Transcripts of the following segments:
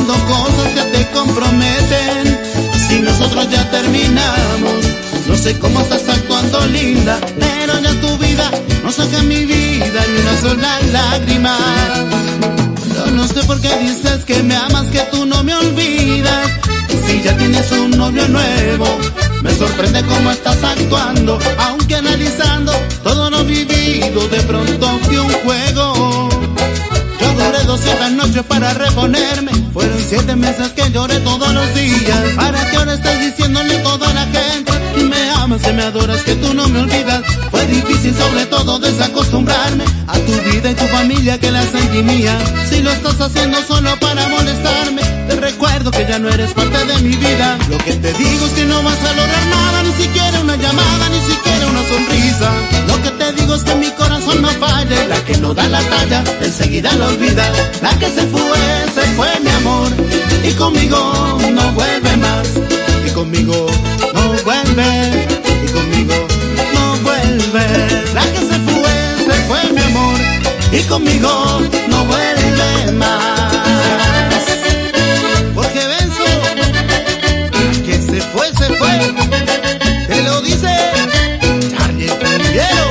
haciendo cosas que te comprometen. Si nosotros ya terminamos, no sé cómo estás actuando, linda, pero ya tu vida no saca mi vida ni una sola lágrima. Yo no sé por qué dices que me amas, que tú no me olvidas. Si ya tienes un novio nuevo, me sorprende cómo estás actuando. Aunque analizando todo lo vivido, de pronto fue un juego. Yo duré 200 noches para reponerme. Fueron 7 meses que lloré todos los días. Para que ahora estés diciéndole a toda la gente que me amas, que me adoras, que tú no me olvidas. Fue difícil sobre todo desacostumbrarme a tu vida y tu familia, que la sentí mía. Si lo estás haciendo solo para molestarme, te recuerdo que ya no eres parte de mi vida. Lo que te digo es que no vas a lograr nada, ni siquiera una llamada, ni siquiera una sonrisa. Lo que te digo es que mi corazón no falla, y la que no da la talla enseguida la olvida. La que se fue mi amor, y conmigo no vuelve más. Y conmigo no vuelve, y conmigo no vuelve. La que se fue mi amor, y conmigo no vuelve más. Porque Benzo, la que se fue, te lo dice Charlie Cumbiero.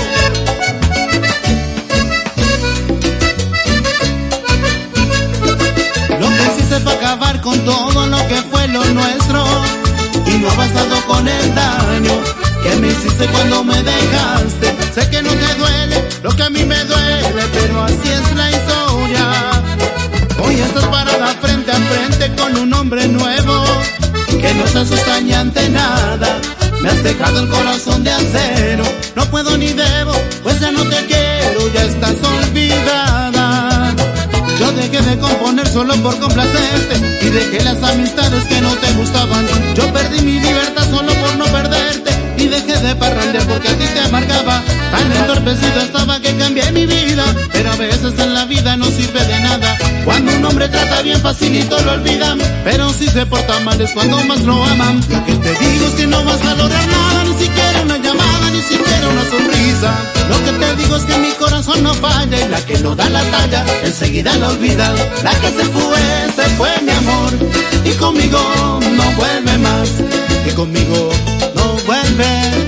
Lo que hiciste fue acabar con todo lo que fue lo nuestro, y no ha bastado con el daño que me hiciste cuando me dejaste. Sé que no te duele lo que a mí me duele, pero así es la historia. Hoy estás parada frente a frente con un hombre nuevo que no se asusta ni ante nada. Me has dejado el corazón de acero, no puedo ni debo, pues ya no te quiero, ya estás olvidada. Yo dejé de componer solo por complacerte, y dejé las amistades que no te gustaban. Yo perdí mi libertad solo por no perderte, y dejé de parrandear porque a ti te amargaba. Tan entorpecido estaba que cambié mi vida, pero a veces en la vida no sirve de nada. Cuando un hombre trata bien facilito lo olvidan, pero si se porta mal es cuando más lo aman. Lo que te digo es que no vas a lograr nada, ni siquiera una llamada, ni siquiera una sonrisa. Lo que te digo es que mi corazón no falla, y la que no da la talla enseguida la olvida. La que se fue mi amor, y conmigo no vuelve más. Y conmigo no vuelve.